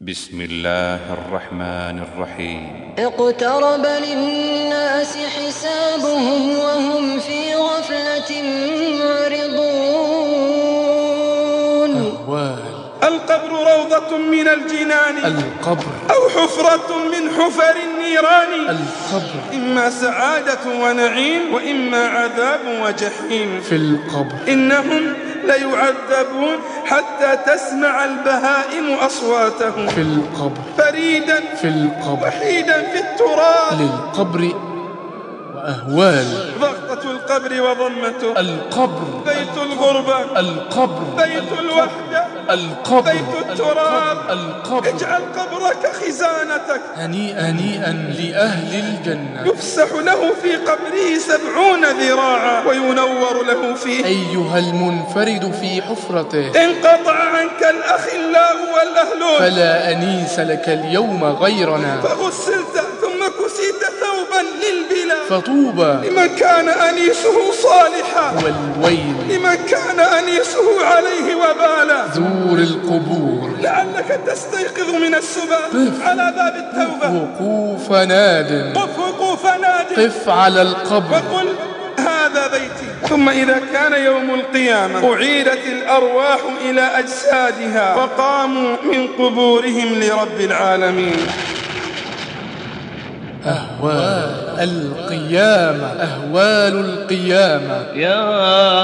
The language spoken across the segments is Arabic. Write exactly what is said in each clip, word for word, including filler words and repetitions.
بسم الله الرحمن الرحيم. اقترب للناس حسابهم وهم في غفلة معرضون. القبر روضة من الجنان، القبر أو حفرة من حفر النيران. القبر إما سعادة ونعيم وإما عذاب وجحيم. في القبر إنهم ليعذبون حتى تسمع البهائم أصواتهم. في القبر فريدا في القبر وحيدا في التراب. للقبر وأهوال. ضغطة القبر وضمته. القبر بيت الغربة. القبر بيت الوحدة. القبر بيت التراب. القبر. اجعل قبرك خزانتك. هنيئا هنيئا لأهل الجنة. يفسح له في قبره سبعون ذراعا وينور له فيه. أيها المنفرد في حفرته، انقطع عنك الأخلاء والأهلون، فلا أنيس لك اليوم غيرنا. فغسلت ثم كسيت ثوبا للبلا. فطوبى لمن كان أنيسه صالحا، والويل لمن كان أنيسه عليه وبالا. زور القبور لعلك تستيقظ من السبات على باب التوبة. وقوف ناد. قف وقوف ناد. قف على القبر وقل هذا بيتي. ثم إذا كان يوم القيامة أعيدت الأرواح إلى أجسادها وقاموا من قبورهم لرب العالمين. أهوال القيامة، أهوال القيامة. يا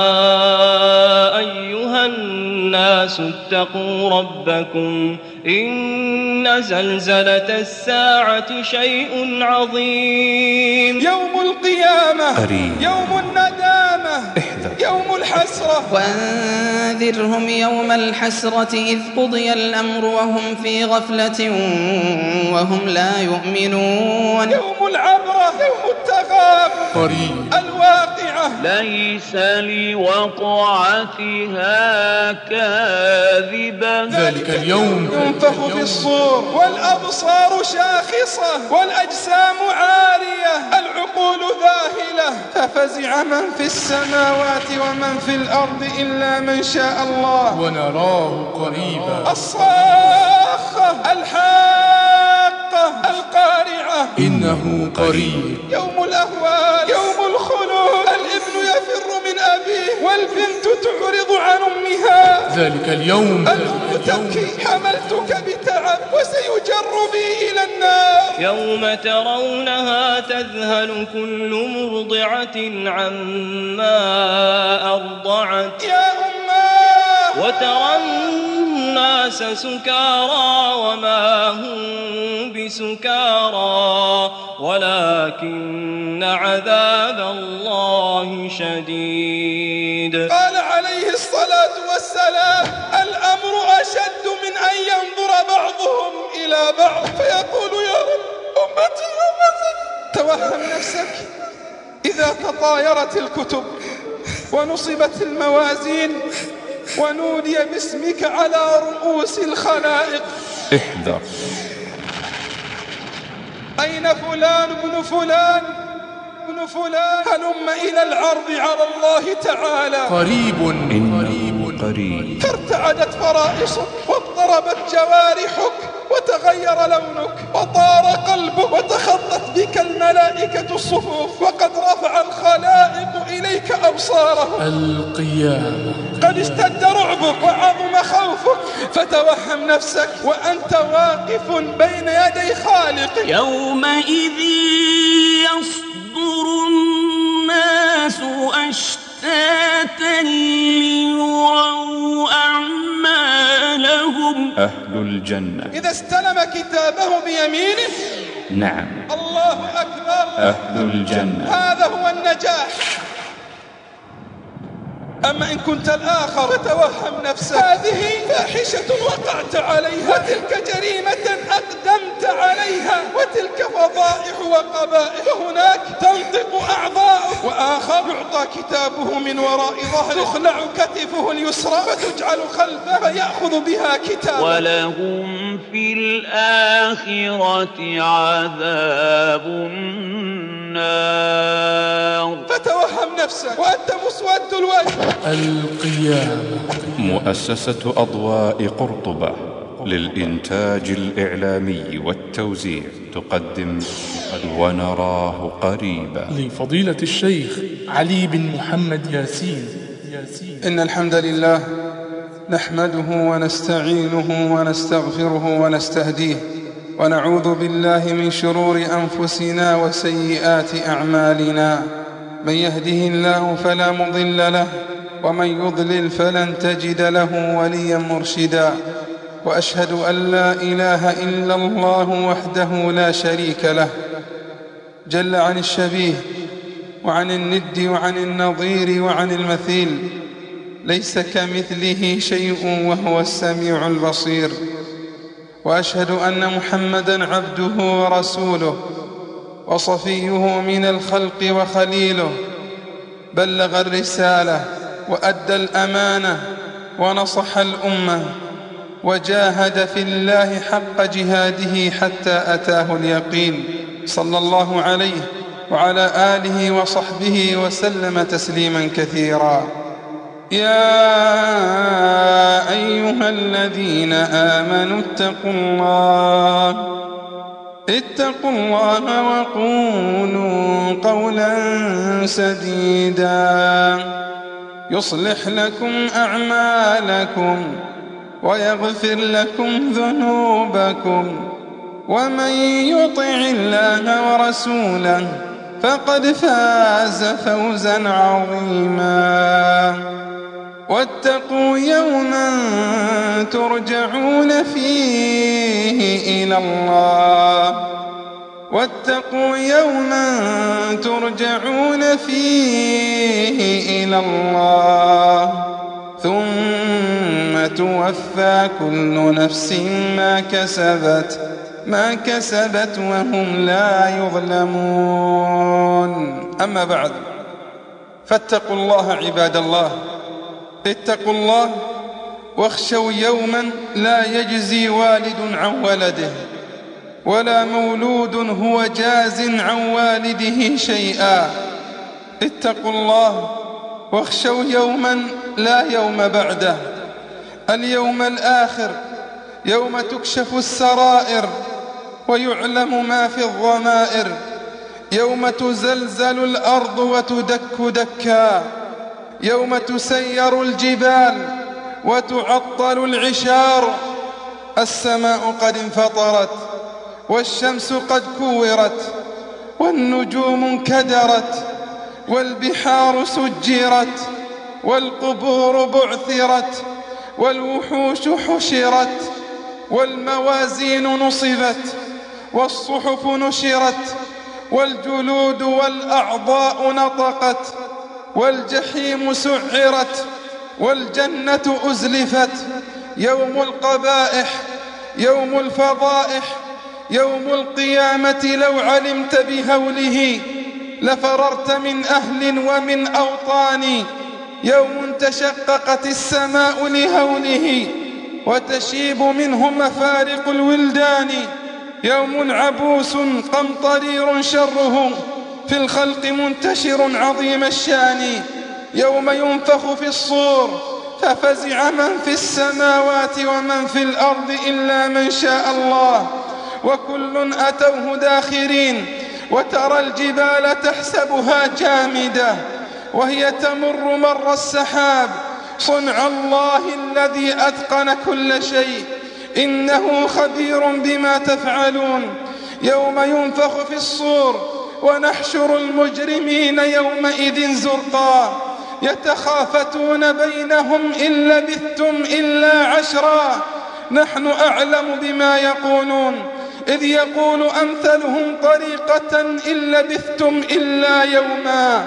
أيها الناس اتقوا ربكم إن زلزلة الساعة شيء عظيم. يوم القيامة قريب. يوم الندامة. احذر. يوم الحسرة. وأنذرهم يوم الحسرة إذ قضي الأمر وهم في غفلة وهم لا يؤمنون. يوم العبرة. يوم التغاب. قريب. الواقعة. ليس لوقعتها كاذبة. ذلك اليوم ينفخ في الصور والأبصار شاخصة والأجسام عارية العقول ذاهلة. ففزع من في السماوات ومن في الأرض إلا من شاء الله ونراه قريبا. الصاخة الحاقة القارعة. إنه قريب. يوم الأهوال. يوم الخلود. الابن يفر من أبيه والبنت تعرض عن أمها. ذلك اليوم الأم تبكي حملتك بتعب وسيجر بي إلى النار. يوم ترونها تذهل كل مرضعة عما أرضعت. يا أماه. وترى الناس سكارى وما هم بسكارى ولكن عذاب الله شديد. قال عليه الصلاة والسلام: الأمر أشد من أن ينظر بعضهم إلى بعض فيقول يا رب أمتي أمتي. توهم نفسك إذا تطايرت الكتب ونصبت الموازين ونودي باسمك على رؤوس الخلائق. احذر. أين فلان ابن فلان ابن فلان؟ هلم إلى العرض على الله تعالى. قريب. إنه قريب. فارتعدت فرائصك واضطربت جوارحك وتغير لونك وطار قلبك وتخطت بك الملائكة الصفوف وقد رفع الخلائق إليك أبصارهم. القيامة. قد اشتد رعبك وعظم خوفك فتوهم نفسك وأنت واقف بين يدي خالقك. يومئذ يصدر الناس أشتاتا ليروا أعمالهم. أهل الجنة إذا استلم كتابه بيمينه. نعم. الله أكبر. أهل الجنة. هذا هو النجاح. أما إن كنت الآخر فتوهم نفسك هذه فاحشة وقعت عليها وتلك جريمة أقدمت عليها وتلك فضائح وقبائح. وهناك تنطق أعضاؤه وآخر يعطى كتابه من وراء ظهره تخلع كتفه اليسرى فتجعل خلفه فيأخذ بها كتابه. ولهم في الآخرة عذاب النار. فتوهم نفسك وأنت مسود الوجه. القيامة. مؤسسة أضواء قرطبة للإنتاج الإعلامي والتوزيع تقدم ونراه قريبا لفضيلة الشيخ علي بن محمد ياسين ياسين إن الحمد لله نحمده ونستعينه ونستغفره ونستهديه ونعوذ بالله من شرور أنفسنا وسيئات أعمالنا. من يهده الله فلا مضل له ومن يضلل فلن تجد له وليا مرشدا. وأشهد أن لا إله إلا الله وحده لا شريك له جل عن الشبيه وعن الند وعن النظير وعن المثيل، ليس كمثله شيء وهو السميع البصير. وأشهد أن محمدًا عبده ورسوله وصفيه من الخلق وخليله، بلغ الرسالة وأدى الأمانة ونصح الأمة وجاهد في الله حق جهاده حتى أتاه اليقين، صلى الله عليه وعلى آله وصحبه وسلم تسليما كثيرا. يا أيها الذين آمنوا اتقوا الله اتقوا الله وقولوا قولا سديدا يصلح لكم أعمالكم ويغفر لكم ذنوبكم، ومن يطع الله ورسوله فقد فاز فوزا عظيما. واتقوا يوما ترجعون فيه إلى الله واتقوا يوما ترجعون فيه إلى الله ثم توفى كل نفس ما كسبت ما كسبت وهم لا يظلمون. أما بعد، فاتقوا الله عباد الله، اتقوا الله واخشوا يوما لا يجزي والد عن ولده ولا مولود هو جاز عن والده شيئا. اتقوا الله واخشوا يوما لا يوم بعده، اليوم الآخر، يوم تكشف السرائر ويعلم ما في الضمائر، يوم تزلزل الأرض وتدك دكا، يوم تسير الجبال وتعطل العشار، السماء قد انفطرت والشمس قد كورت والنجوم انكدرت والبحار سجرت والقبور بعثرت والوحوش حشرت والموازين نصبت والصحف نشرت والجلود والأعضاء نطقت والجحيم سعرت والجنة أزلفت. يوم القبائح، يوم الفضائح، يوم القيامة لو علمت بهوله لفررت من أهل ومن أوطان. يوم تشققت السماء لهوله وتشيب منه مفارق الولدان. يوم عبوس قمطرير شره في الخلق منتشر عظيم الشان. يوم ينفخ في الصور ففزع من في السماوات ومن في الأرض إلا من شاء الله، وكل أتوه داخرين. وترى الجبال تحسبها جامدة وهي تمر مر السحاب، صنع الله الذي أتقن كل شيء، إنه خبير بما تفعلون. يوم ينفخ في الصور ونحشر المجرمين يومئذ زرقا، يتخافتون بينهم إن لبثتم إلا عشرا، نحن أعلم بما يقولون، إذ يقول أمثلهم طريقة إن لبثتم إلا يوما.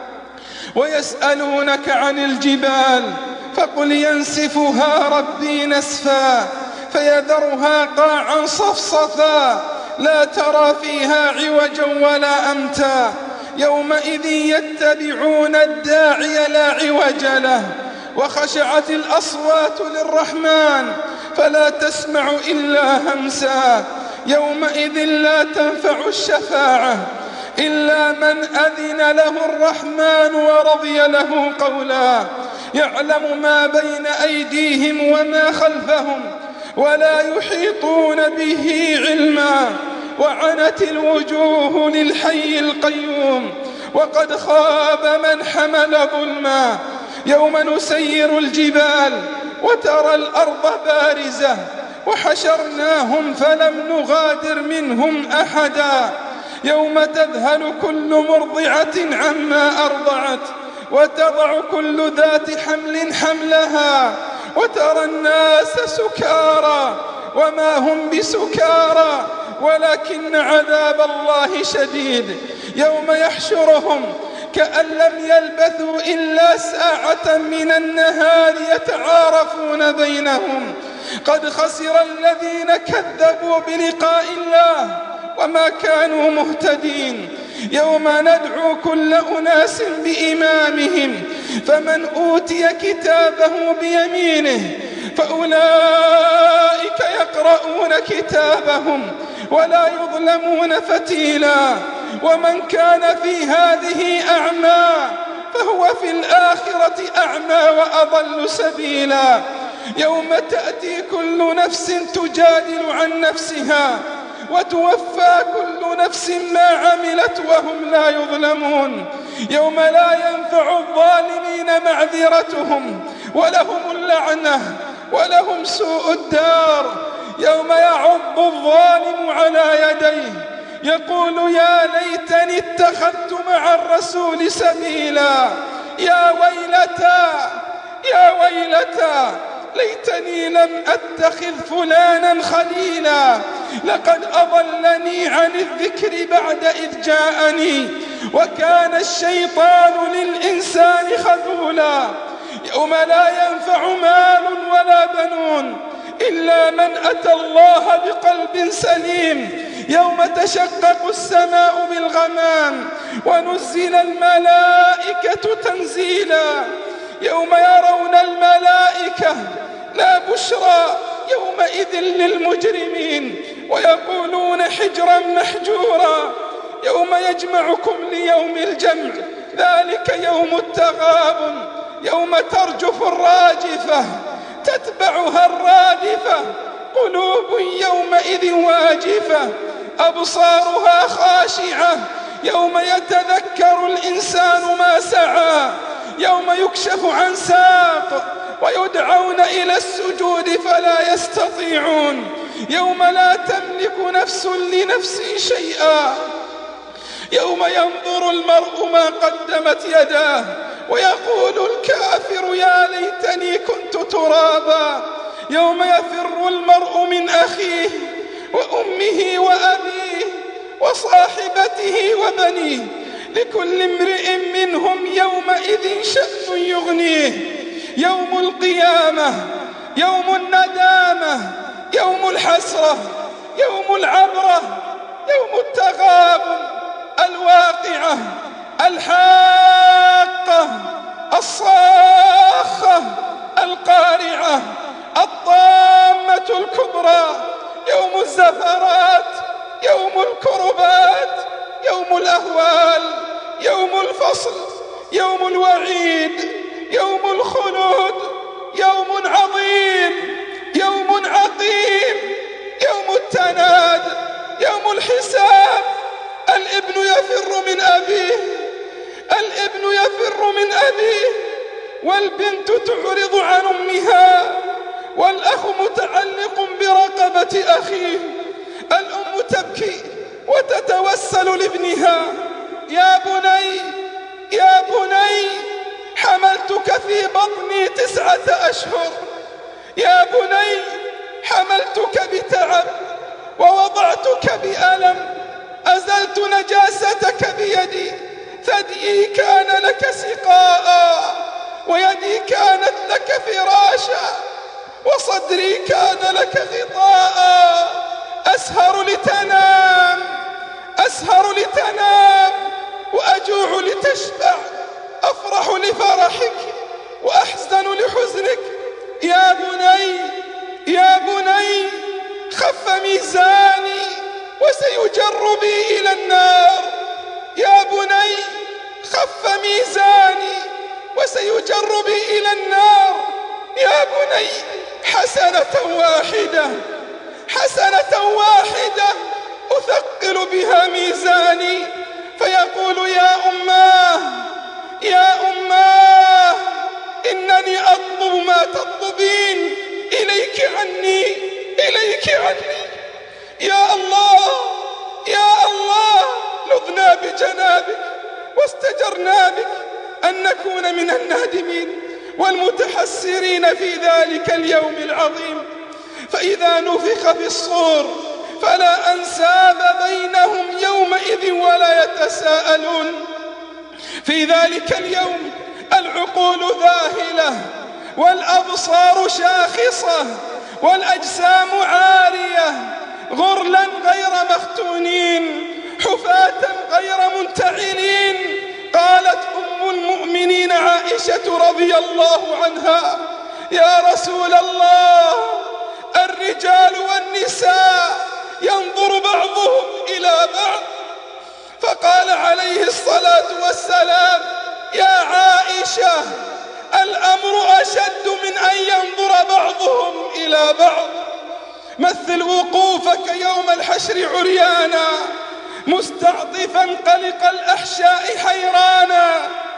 ويسألونك عن الجبال فقل ينسفها ربي نسفا فيذرها قاعا صفصفا لا ترى فيها عوجا ولا أمتا. يومئذ يتبعون الداعي لا عوج له وخشعت الأصوات للرحمن فلا تسمع إلا همسا. يومئذ لا تنفع الشفاعة إلا من أذن له الرحمن ورضي له قولا. يعلم ما بين أيديهم وما خلفهم ولا يحيطون به علما، وعنت الوجوه للحي القيوم، وقد خاب من حمل ظلما. يوم نسير الجبال وترى الأرض بارزة، وحشرناهم فلم نغادر منهم أحدا. يوم تذهل كل مرضعة عما أرضعت، وتضع كل ذات حمل حملها، وترى الناس سكارى وما هم بسكارى ولكن عذاب الله شديد. يوم يحشرهم كأن لم يلبثوا إلا ساعة من النهار يتعارفون بينهم. قد خسر الذين كذبوا بلقاء الله وما كانوا مهتدين. يوم ندعو كل أناس بإمامهم، فمن أوتي كتابه بيمينه فأولئك يقرؤون كتابهم ولا يظلمون فتيلا. ومن كان في هذه أعمى فهو في الآخرة أعمى وأضل سبيلا. يوم تأتي كل نفس تجادل عن نفسها وتوفى كل نفس ما عملت وهم لا يظلمون. يوم لا ينفع الظالمين معذرتهم ولهم اللعنة ولهم سوء الدار. يوم يعض الظالم على يديه يقول يا ليتني اتخذت مع الرسول سبيلا. يا ويلتى يا ويلتى ليتني لم أتخذ فلانا خليلا، لقد أضلني عن الذكر بعد إذ جاءني، وكان الشيطان للإنسان خذولا. يوم لا ينفع مال ولا بنون إلا من أتى الله بقلب سليم. يوم تشقق السماء بالغمام ونزل الملائكة تنزيلا. يوم يرون الملائكة لا بشرى يومئذ للمجرمين ويقولون حجرا محجورا. يوم يجمعكم ليوم الجمع ذلك يوم التغابن. يوم ترجف الراجفة تتبعها الرادفة، قلوب يومئذ واجفة أبصارها خاشعة. يوم يتذكر الإنسان ما سعى. يوم يكشف عن ساق ويدعون إلى السجود فلا يستطيعون. يوم لا تملك نفس لنفس شيئا. يوم ينظر المرء ما قدمت يداه ويقول الكافر يا ليتني كنت ترابا. يوم يفر المرء من أخيه وأمه وأبيه وصاحبته وبنيه، لكل امرئ منهم يومئذ شأن يغنيه. يوم القيامة، يوم الندامة، يوم الحسرة، يوم العبرة، يوم التغابن، الواقعة، الحاقة، الصاخة، القارعة، الطامة الكبرى، يوم الزفرات، يوم الكربات، يوم الأهوال، يوم الفصل، يوم الوعيد، يوم الخلود، يوم عظيم، يوم عقيم، يوم التناد، يوم الحساب. الابن يفر من أبيه، الابن يفر من أبيه، والبنت تعرض عن أمها، والأخ متعلق برقبة أخيه. الأم تبكي وتتوسل لابنها يا بني يا بني حملتك في بطني تسعة أشهر، يا بني حملتك بتعب ووضعتك بألم، أزلت نجاستك بيدي، ثديي كان لك سقاء ويدي كانت لك فراشا وصدري كان لك غطاء. أسهر لتنام أسهر لتنام وأجوع لتشبع، أفرح لفرحك وأحزن لحزنك. يا بني يا بني خف ميزاني وسيجر بي إلى النار، يا بني خف ميزاني وسيجر بي إلى النار، يا بني حسنة واحدة حسنة واحدة أثقل بها ميزاني، فيقول يا أماه يا أماه إنني أطلب ما تطلبين، إليك عني إليك عني. يا الله يا الله لذنا بجنابك واستجرنا بك أن نكون من النادمين والمتحسرين في ذلك اليوم العظيم. فإذا نفخ في الصور فلا أنساب بينهم يومئذ ولا يتساءلون. في ذلك اليوم العقول ذاهلة والأبصار شاخصة والأجسام عارية، غرلا غير مختونين، حفاة غير منتعلين. قالت أم المؤمنين عائشة رضي الله عنها: يا رسول الله، الرجال والنساء ينظر بعضهم إلى بعض. فقال عليه الصلاة والسلام: يا عائشة، الأمر أشد من أن ينظر بعضهم إلى بعض. مثل وقوفك يوم الحشر عريانا مستعطفا قلق الأحشاء حيرانا،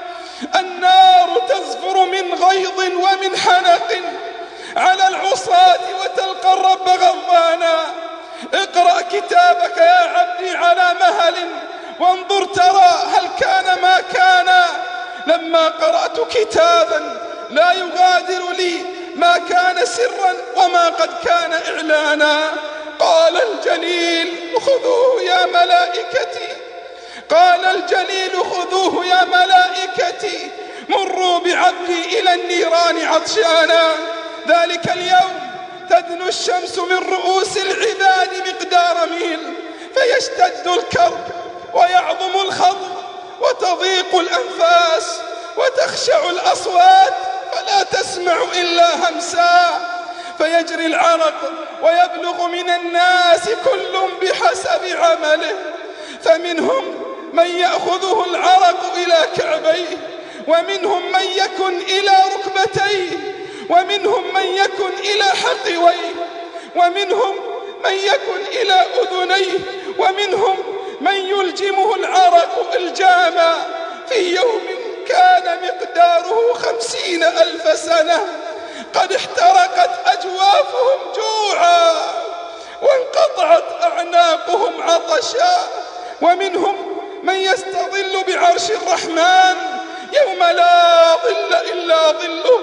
النار تزفر من غيظ ومن حنق على العصاة وتلقى الرب غضبانا. اقرأ كتابك يا عبدي على مهل وانظر ترى هل كان ما كان. لما قرأت كتابا لا يغادر لي ما كان سرا وما قد كان إعلانا. قال الجليل: خذوه يا ملائكتي قال الجليل خذوه يا ملائكتي مروا بعبدي إلى النيران عطشانا. ذلك اليوم تدنو الشمس من رؤوس العباد مقدار ميل، فيشتد الكرب ويعظم الخضب وتضيق الأنفاس وتخشع الأصوات فلا تسمع إلا همسا، فيجري العرق ويبلغ من الناس كل بحسب عمله، فمنهم من يأخذه العرق إلى كعبيه، ومنهم من يكن إلى ركبتيه، ومنهم من يكن إلى حقويه، ومنهم من يكن إلى أذنيه، ومنهم من يلجمه العرق إلجاما في يوم كان مقداره خمسين ألف سنة. قد احترقت أجوافهم جوعا وانقطعت أعناقهم عطشا، ومنهم من يستظل بعرش الرحمن يوم لا ظل إلا ظله.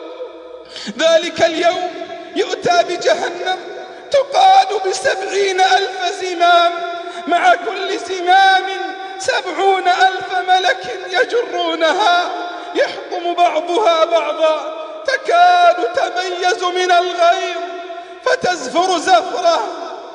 ذلك اليوم يؤتى بجهنم تقاد بسبعين ألف زمام، مع كل زمام سبعون ألف ملك يجرونها، يحطم بعضها بعضا، تكاد تميز من الغيظ فتزفر زفرة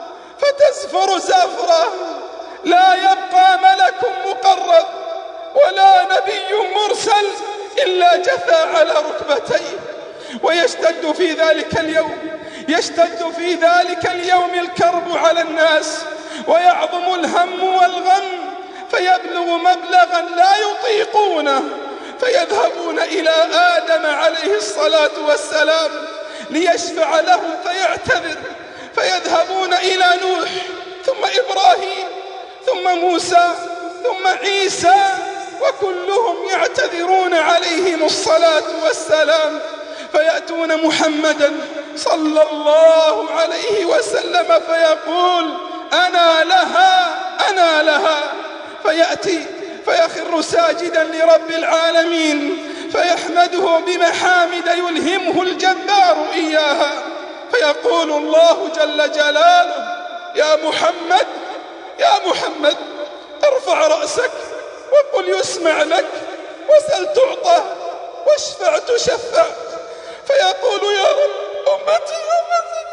فتزفر زفرة. لا يبقى ملك مقرب ولا نبي مرسل إلا جثى على ركبتيه. ويشتد في ذلك اليوم يشتد في ذلك اليوم الكرب على الناس، ويعظم الهم والغم، فيبلغ مبلغا لا يطيقونه، فيذهبون إلى آدم عليه الصلاة والسلام ليشفع له فيعتذر، فيذهبون إلى نوح ثم إبراهيم ثم موسى ثم عيسى، وكلهم يعتذرون عليهم الصلاة والسلام، فيأتون محمدا صلى الله عليه وسلم فيقول: أنا لها أنا لها. فيأتي فيخر ساجدا لرب العالمين، فيحمده بمحامد يلهمه الجبار إياها، فيقول الله جل جلاله: يا محمد يا محمد ارفع رأسك وقل يسمع لك، وسل تعطى، واشفع تشفع. فيقول: يا رب أمتي أمتي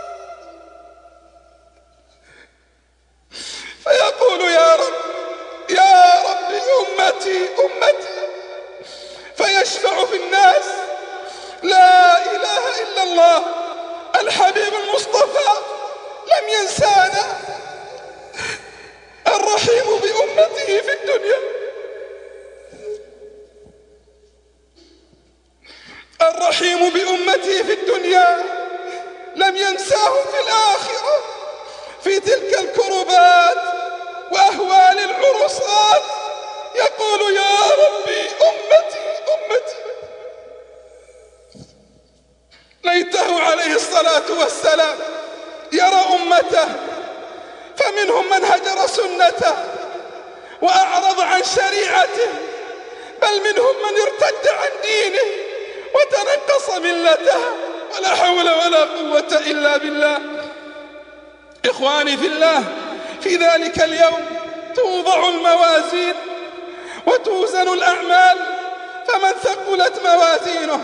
فيقول: يا رب يا رب أمتي أمتي فيشفع في الناس. لا إله إلا الله، الحبيب المصطفى لم ينسانا، الرحيم بأمته في الدنيا الرحيم بأمته في الدنيا العصاة يقول يا ربي أمتي أمتي. ليته عليه الصلاة والسلام يرى أمته، فمنهم من هجر سنته وأعرض عن شريعته، بل منهم من ارتد عن دينه وتنقص ملته، ولا حول ولا قوة إلا بالله. إخواني في الله، في ذلك اليوم توضع الموازين وتوزن الأعمال، فمن ثقلت موازينه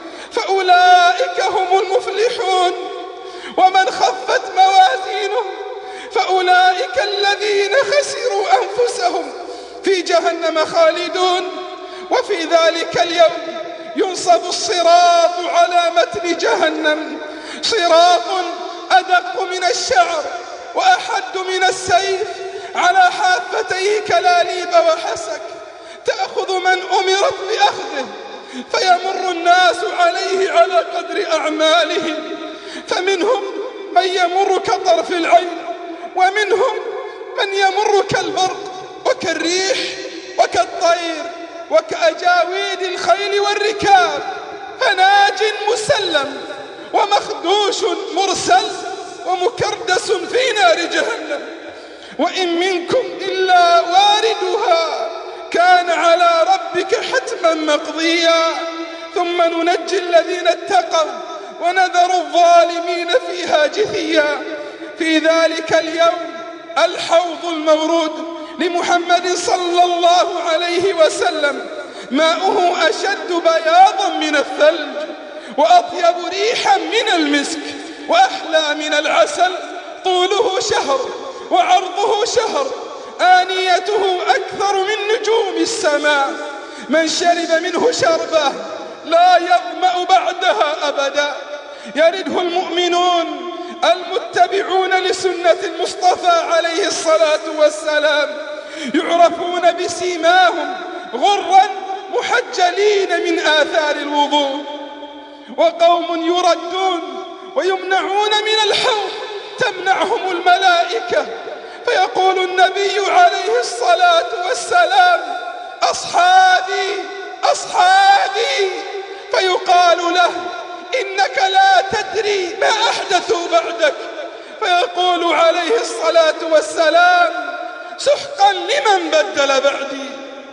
فأولئك هم المفلحون، ومن خفت موازينه فأولئك الذين خسروا أنفسهم في جهنم خالدون. وفي ذلك اليوم ينصب الصراط على متن جهنم، صراط أدق من الشعر وأحد من السيف، على حافتيه كلاليب وحسك، تأخذ من أمرت بأخذه، فيمر الناس عليه على قدر أعمالهم، فمنهم من يمر كطرف العين، ومنهم من يمر كالبرق وكالريح وكالطير وكأجاويد الخيل والركاب، فناج مسلم ومخدوش مرسل ومكردس في نار جهنم. وإن منكم إلا واردها كان على ربك حتما مقضيا، ثم ننجي الذين اتقوا ونذر الظالمين فيها جثيا. في ذلك اليوم الحوض المورود لمحمد صلى الله عليه وسلم ماؤه أشد بياضا من الثلج، وأطيب ريحا من المسك، وأحلى من العسل، طوله شهر وعرضه شهر، آنيته أكثر من نجوم السماء، من شرب منه شربة لا يظمأ بعدها أبدا. يرده المؤمنون المتبعون لسنة المصطفى عليه الصلاة والسلام، يعرفون بسيماهم غرا محجلين من آثار الوضوء. وقوم يردون ويمنعون من الحوض تمنعهم الملائكة، فيقول النبي عليه الصلاة والسلام أصحابي أصحابي، فيقال له إنك لا تدري ما أحدثوا بعدك، فيقول عليه الصلاة والسلام سحقا لمن بدل بعدي.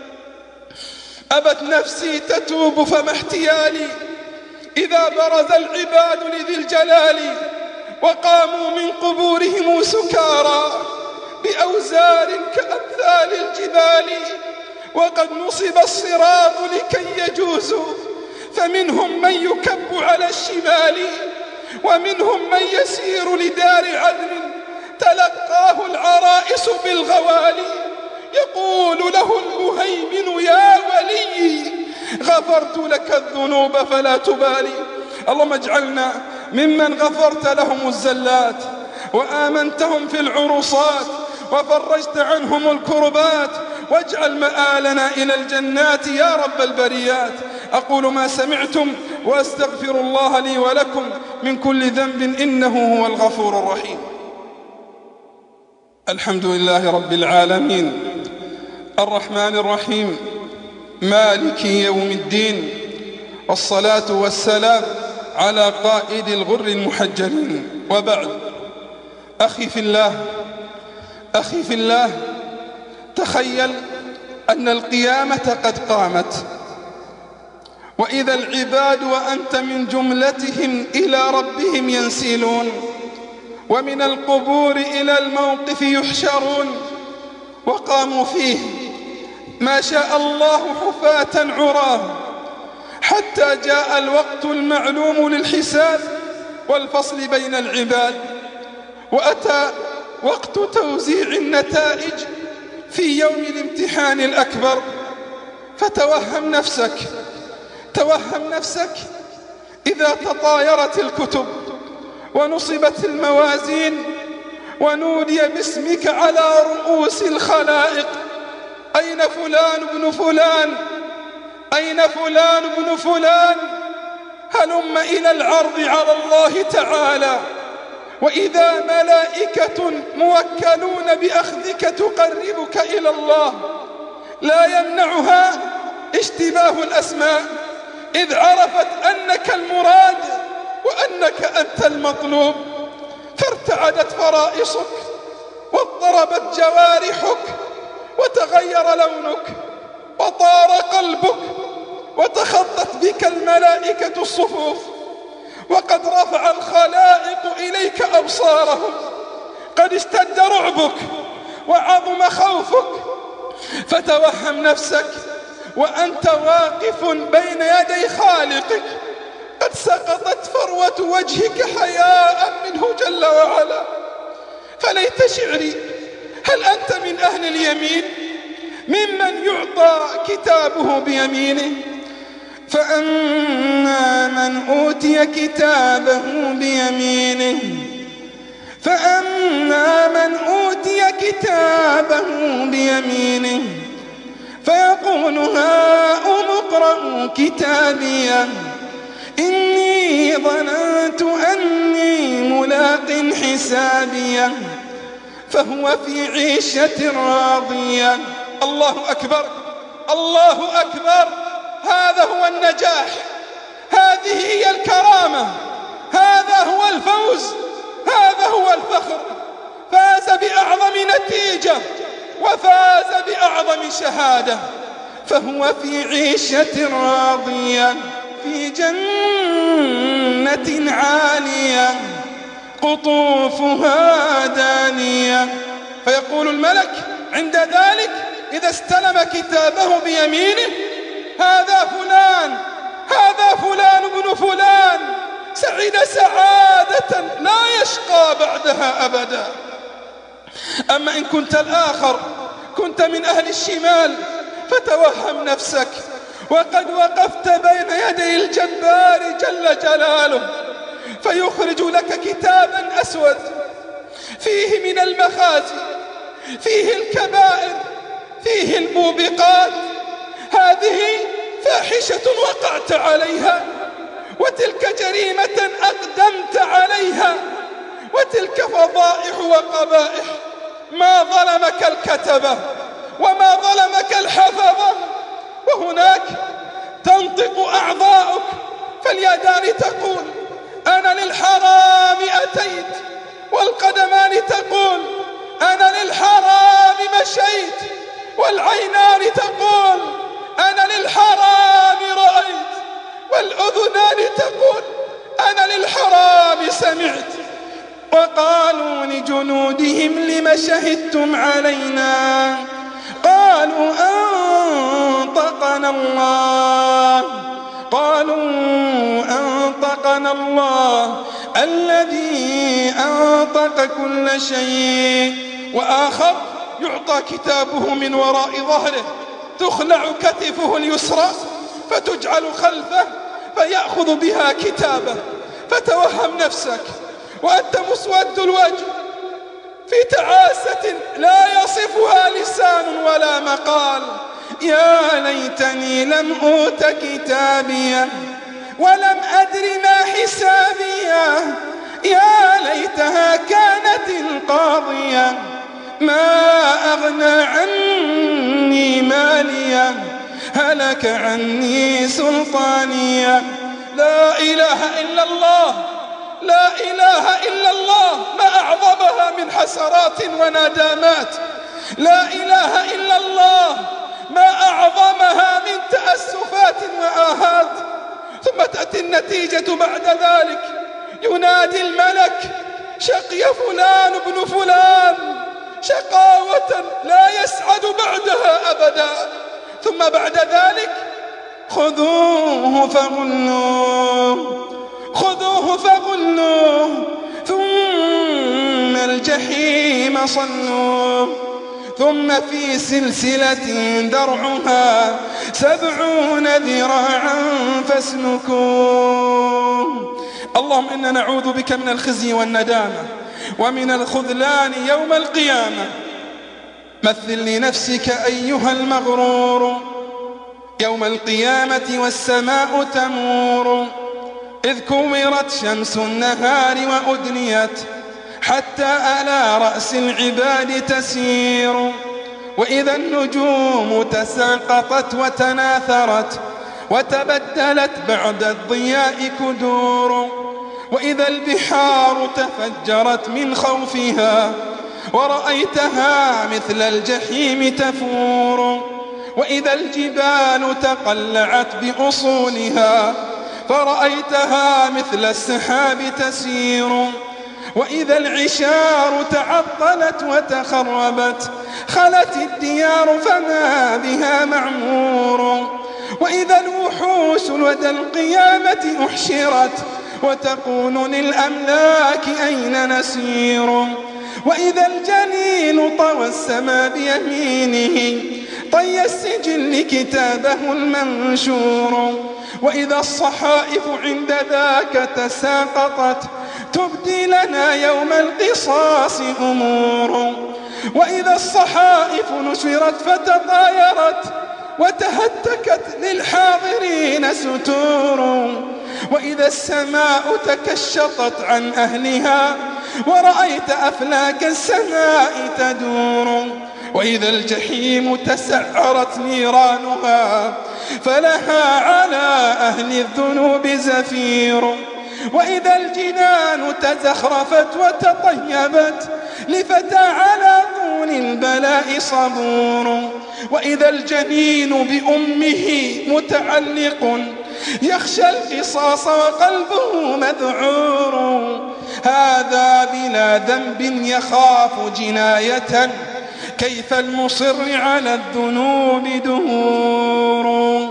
أبت نفسي تتوب فما احتيالي إذا برز العباد لذي الجلال، وقاموا من قبورهم سكارى بأوزار كأمثال الجبال، وقد نصب الصراط لكي يجوزوا، فمنهم من يكب على الشمال، ومنهم من يسير لدار عدن تلقاه العرائس بالغوالي، يقول له المهيمن يا ولي غفرت لك الذنوب فلا تبالي. اللهم اجعلنا ممن غفرت لهم الزلات وآمنتهم في العروصات وفرجت عنهم الكربات، واجعل مآلنا إلى الجنات يا رب البريات. أقول ما سمعتم وأستغفر الله لي ولكم من كل ذنب إنه هو الغفور الرحيم. الحمد لله رب العالمين الرحمن الرحيم مالك يوم الدين، والصلاة والسلام على قائد الغر المحجلين، وبعد. أخي في الله أخي في الله تخيل أن القيامة قد قامت، وإذا العباد وأنت من جملتهم إلى ربهم ينسلون، ومن القبور إلى الموقف يحشرون، وقاموا فيه ما شاء الله حفاة عراه، حتى جاء الوقت المعلوم للحساب والفصل بين العباد، وأتى وقت توزيع النتائج في يوم الامتحان الأكبر. فتوهم نفسك توهم نفسك إذا تطايرت الكتب ونصبت الموازين ونودي باسمك على رؤوس الخلائق، أين فلان ابن فلان؟ أين فلان ابن فلان؟ هلم إلى العرض على الله تعالى، وإذا ملائكة موكلون بأخذك تقربك إلى الله لا يمنعها اشتباه الأسماء، إذ عرفت أنك المراد وأنك أنت المطلوب، فارتعدت فرائصك واضطربت جوارحك وتغير لونك وطار قلبك وتخطت بك الملائكة الصفوف، وقد رفع الخلائق إليك أبصارهم، قد اشتد رعبك وعظم خوفك، فتوهم نفسك وأنت واقف بين يدي خالقك قد سقطت فروة وجهك حياء منه جل وعلا. فليت شعري، هل أنت من أهل اليمين ممن يعطى كتابه بيمينه؟ فأما من أوتي كتابه بيمينه فأما من أوتي كتابه بيمينه فيقول هاؤم اقرءوا كتابيه إني ظننت أني ملاق حسابيه فهو في عيشة راضية. الله أكبر، الله أكبر، هذا هو النجاح، هذه هي الكرامة، هذا هو الفوز، هذا هو الفخر. فاز بأعظم نتيجة وفاز بأعظم شهادة، فهو في عيشة راضية في جنة عالية قطوفها دانية. فيقول الملك عند ذلك إذا استلم كتابه بيمينه هذا فلان، هذا فلان ابن فلان، سعيد سعادة لا يشقى بعدها أبدا. أما إن كنت الآخر، كنت من أهل الشمال، فتوهم نفسك وقد وقفت بين يدي الجبار جل جلاله فيخرج لك كتابا أسود فيه من المخازي، فيه الكبائر، فيه الموبقات. هذه فاحشة وقعت عليها، وتلك جريمة أقدمت عليها، وتلك فضائح وقبائح. ما ظلمك الكتبة وما ظلمك الحفظة، وهناك تنطق أعضاؤك فاليدان تقول أنا للحرام أتيت، والقدمان تقول أنا للحرام مشيت، والعينان تقول أنا للحرام رأيت، والأذنان تقول أنا للحرام سمعت. وقالوا لجنودهم لم شهدتم علينا؟ قالوا أنطقنا الله قالوا أنطقنا الله الذي أنطق كل شيء. وآخر يعطى كتابه من وراء ظهره، تخلع كتفه اليسرى فتجعل خلفه فيأخذ بها كتابه. فتوهم نفسك وأنت مسود الوجه في تعاسة لا يصفها لسان ولا مقال. يا ليتني لم أوت كتابيه ولم أدر ما حسابيه، يا ليتها كانت القاضية ما أغنى عني ماليه هلك عني سلطانيه. لا إله إلا الله، لا إله إلا الله، ما أعظمها من حسرات وندامات. لا إله إلا الله، ما أعظمها من تأسفات وآهات. ثم تأتي النتيجة بعد ذلك، ينادي الملك شقي فلان ابن فلان شقاوة لا يسعد بعدها أبدا. ثم بعد ذلك خذوه فغلوه خذوه فغلوه ثم الجحيم صلوه ثم في سلسلة درعها سبعون ذراعا فاسلكوه. اللهم إنا نعوذ بك من الخزي والندامة ومن الخذلان يوم القيامة. مثل لنفسك أيها المغرور يوم القيامة والسماء تمور، إذ كورت شمس النهار وأدنيت حتى على رأس العباد تسير. وإذا النجوم تساقطت وتناثرت وتبدلت بعد الضياء كدور. وإذا البحار تفجرت من خوفها ورأيتها مثل الجحيم تفور. وإذا الجبال تقلعت بأصولها فرأيتها مثل السحاب تسير. وإذا العشار تعطلت وتخربت خلت الديار فما بها معمور. وإذا الوحوش لدى القيامة أحشرت وتقول للأملاك أين نسير. وإذا الجليل طوى السما بيمينه طي السجل كتابه المنشور. وإذا الصحائف عند ذاك تساقطت تبدي لنا يوم القصاص أمور. وإذا الصحائف نشرت فتطايرت وتهتكت للحاضرين ستور. وإذا السماء تكشطت عن أهلها ورأيت أفلاك السماء تدور. وإذا الجحيم تسعرت نيرانها فلها على أهل الذنوب زفير. وإذا الجنان تزخرفت وتطيبت لفتى على طول البلاء صبور. وإذا الجنين بأمه متعلق يخشى القصاص وقلبه مذعور. هذا بلا ذنب يخاف جناية كيف المصر على الذنوب دهور.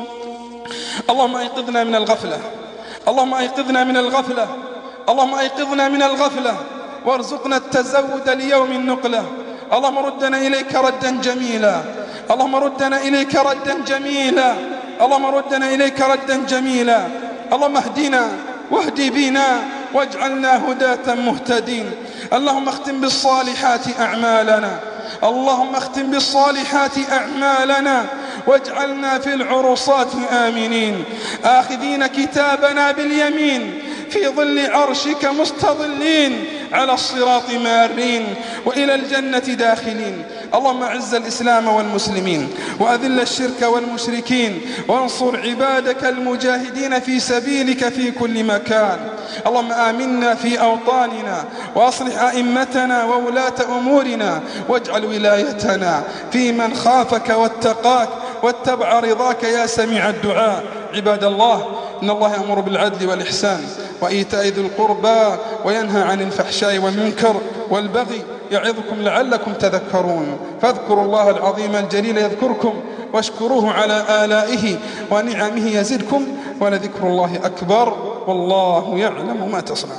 اللهم أيقظنا من الغفلة، اللهم أيقظنا من الغفلة، اللهم أيقظنا من الغفلة وارزقنا التزود ليوم النقلة. اللهم ردنا إليك ردا جميلا، اللهم ردنا إليك ردا جميلا، اللهم ردنا إليك ردا جميلا. اللهم اهدنا واهد بنا واجعلنا هداة مهتدين. اللهم اختم بالصالحات أعمالنا، اللهم اختم بالصالحات أعمالنا واجعلنا في العرصات آمنين آخذين كتابنا باليمين في ظل عرشك مستظلين على الصراط مارين وإلى الجنة داخلين. اللهم أعز الإسلام والمسلمين وأذل الشرك والمشركين وانصر عبادك المجاهدين في سبيلك في كل مكان. اللهم آمنا في أوطاننا وأصلح أئمتنا وولاة أمورنا واجعل ولايتنا في من خافك واتقاك واتبع رضاك يا سميع الدعاء. عباد الله، إن الله يأمر بالعدل والإحسان وإيتاء ذي القربى وينهى عن الفحشاء والمنكر والبغي يعظكم لعلكم تذكرون. فاذكروا الله العظيم الجليل يذكركم واشكروه على آلائه ونعمه يزدكم ولذكر الله أكبر والله يعلم ما تصنعون.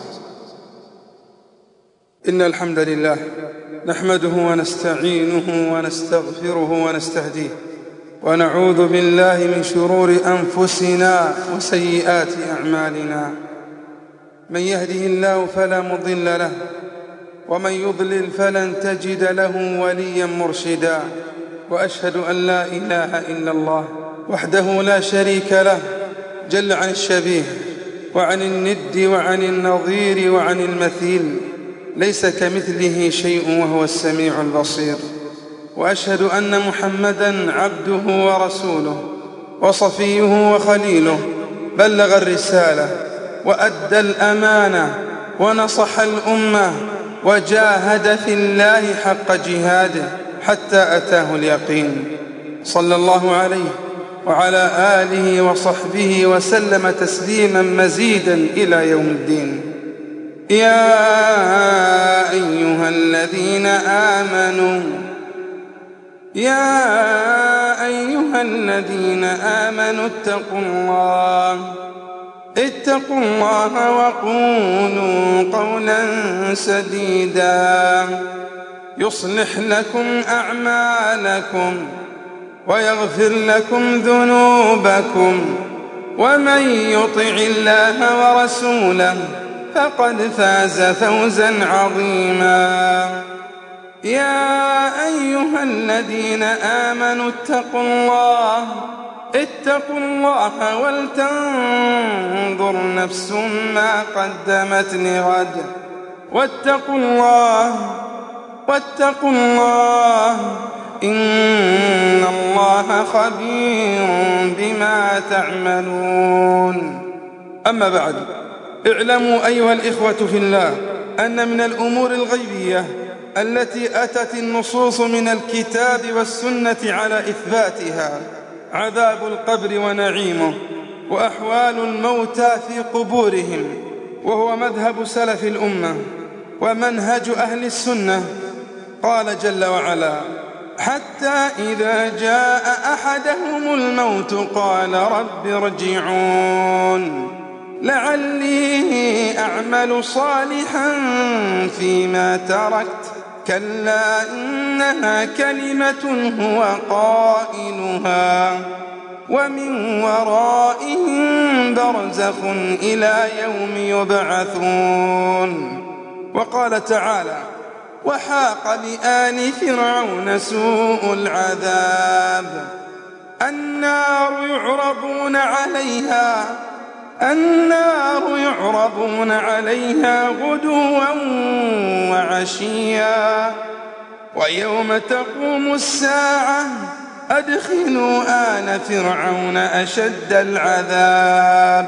إن الحمد لله نحمده ونستعينه ونستغفره ونستهديه ونعوذ بالله من شرور أنفسنا وسيئات أعمالنا. من يهده الله فلا مضل له ومن يضلل فلن تجد له وليا مرشدا. وأشهد أن لا إله إلا الله وحده لا شريك له جل عن الشبيه وعن الند وعن النظير وعن المثيل، ليس كمثله شيء وهو السميع البصير. وأشهد أن محمدًا عبده ورسوله وصفيه وخليله، بلغ الرسالة وأدى الأمانة ونصح الأمة وجاهد في الله حق جهاده حتى أتاه اليقين، صلى الله عليه وعلى آله وصحبه وسلم تسليما مزيدا إلى يوم الدين. يا أيها الذين آمنوا يا أيها الذين آمنوا اتقوا الله اتقوا الله وقولوا قولا سديدا يصلح لكم أعمالكم ويغفر لكم ذنوبكم ومن يطع الله ورسوله فقد فاز فوزا عظيما. يا أيها الذين آمنوا اتقوا الله اتقوا الله ولتنظر نفس ما قدمت لغد واتقوا الله واتقوا الله إن الله خبير بما تعملون. أما بعد، اعلموا أيها الإخوة في الله أن من الأمور الغيبية التي أتت النصوص من الكتاب والسنة على إثباتها عذاب القبر ونعيمه وأحوال الموتى في قبورهم، وهو مذهب سلف الأمة ومنهج أهل السنة. قال جل وعلا: حتى إذا جاء أحدهم الموت قال رب ارجعون لعلي أعمل صالحا فيما تركت كلا إنها كلمة هو قائلها ومن ورائهم برزخ إلى يوم يبعثون. وقال تعالى: وحاق بآل فرعون سوء العذاب النار يعرضون عليها النار يعرضون عليها غدوا وعشيا ويوم تقوم الساعة أدخلوا آل فرعون أشد العذاب.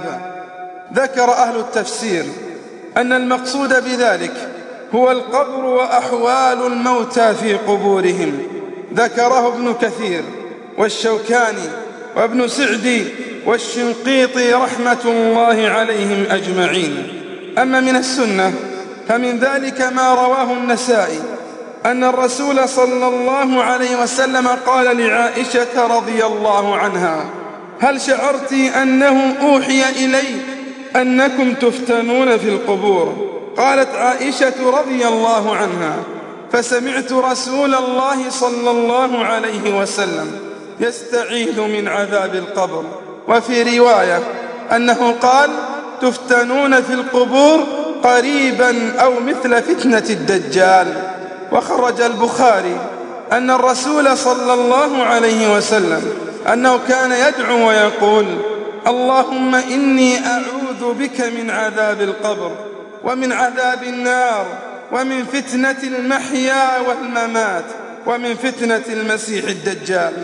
ذكر أهل التفسير أن المقصود بذلك هو القبر وأحوال الموتى في قبورهم. ذكره ابن كثير والشوكاني وابن سعدي والشنقيطي رحمة الله عليهم أجمعين. أما من السنة فمن ذلك ما رواه النسائي أن الرسول صلى الله عليه وسلم قال لعائشة رضي الله عنها: هل شعرت أنه أوحي إلي أنكم تفتنون في القبور؟ قالت عائشة رضي الله عنها: فسمعت رسول الله صلى الله عليه وسلم يستعيذ من عذاب القبر. وفي رواية أنه قال: تفتنون في القبور قريبا أو مثل فتنة الدجال. وخرج البخاري أن الرسول صلى الله عليه وسلم أنه كان يدعو ويقول: اللهم إني أعوذ بك من عذاب القبر ومن عذاب النار ومن فتنة المحيا والممات ومن فتنة المسيح الدجال.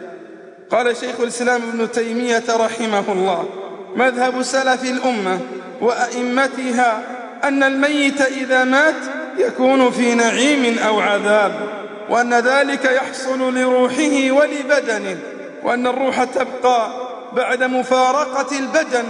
قال شيخ الإسلام ابن تيمية رحمه الله: مذهب سلف الأمة وأئمتها أن الميت إذا مات يكون في نعيم أو عذاب، وأن ذلك يحصل لروحه ولبدنه، وأن الروح تبقى بعد مفارقة البدن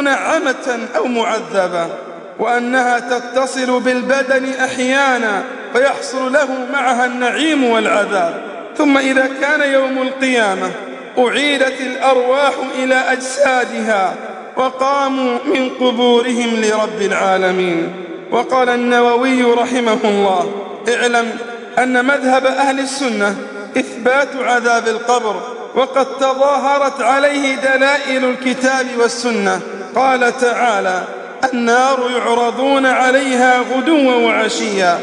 منعمة أو معذبة، وأنها تتصل بالبدن أحيانا فيحصل له معها النعيم والعذاب. ثم إذا كان يوم القيامة أعيدت الأرواح إلى أجسادها وقاموا من قبورهم لرب العالمين. وقال النووي رحمه الله: اعلم أن مذهب أهل السنة إثبات عذاب القبر، وقد تظاهرت عليه دلائل الكتاب والسنة. قال تعالى: النار يعرضون عليها غدوا وعشيا.